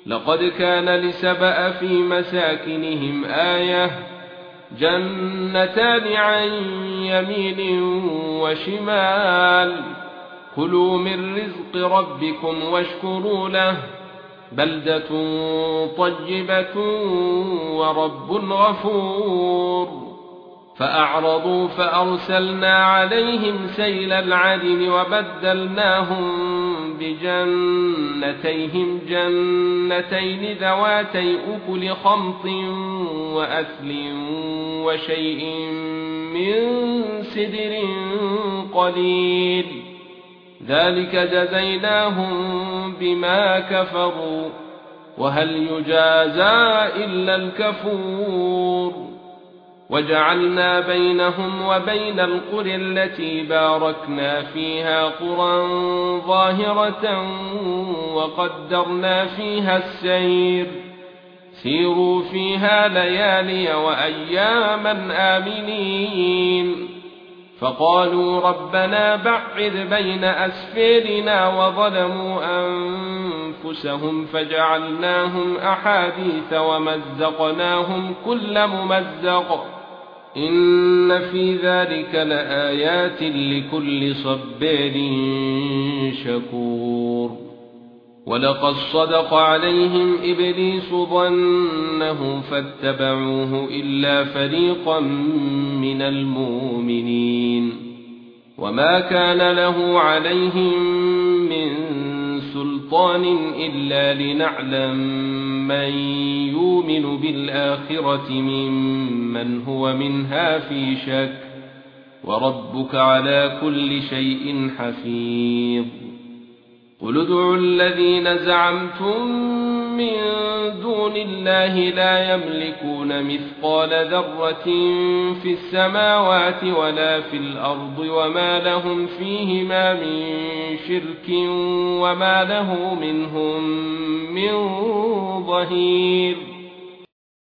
لقد كان لسبأ في مساكنهم آية جنتان عن يمين وشمال كلوا من رزق ربكم واشكروا له بلدة طيبة ورب غفور فأعرضوا فأرسلنا عليهم سيل العرم وبدلناهم بجنتيهم جنتين ذواتي أكل خمط وأثل وشيء من سدر قليل ذلك جزيناهم بما كفروا وهل يجازى إلا الكفور وجعلنا بينهم وبين القرى التي باركنا فيها قرى ظاهرة وقدرنا فيها السير سيروا فيها ليالي وأياما آمنين فقالوا ربنا بعد بين أسفارنا وظلموا أنفسهم فجعلناهم أحاديث ومزقناهم كل ممزق إن في ذلك لآيات لكل صبار شكور ولقد صدق عليهم إبليس ظنه فاتبعوه إلا فريقا من المؤمنين وما كان له عليهم من سلطان إلا لنعلم من يؤمن بالآخرة ممن هو منها في شك وربك على كل شيء حفيظ قل ادعوا الذين زعمتم من دون الله لا يملكون مثقال ذرة في السماوات ولا في الأرض وما لهم فيهما من شرك وما له منهم من ظهير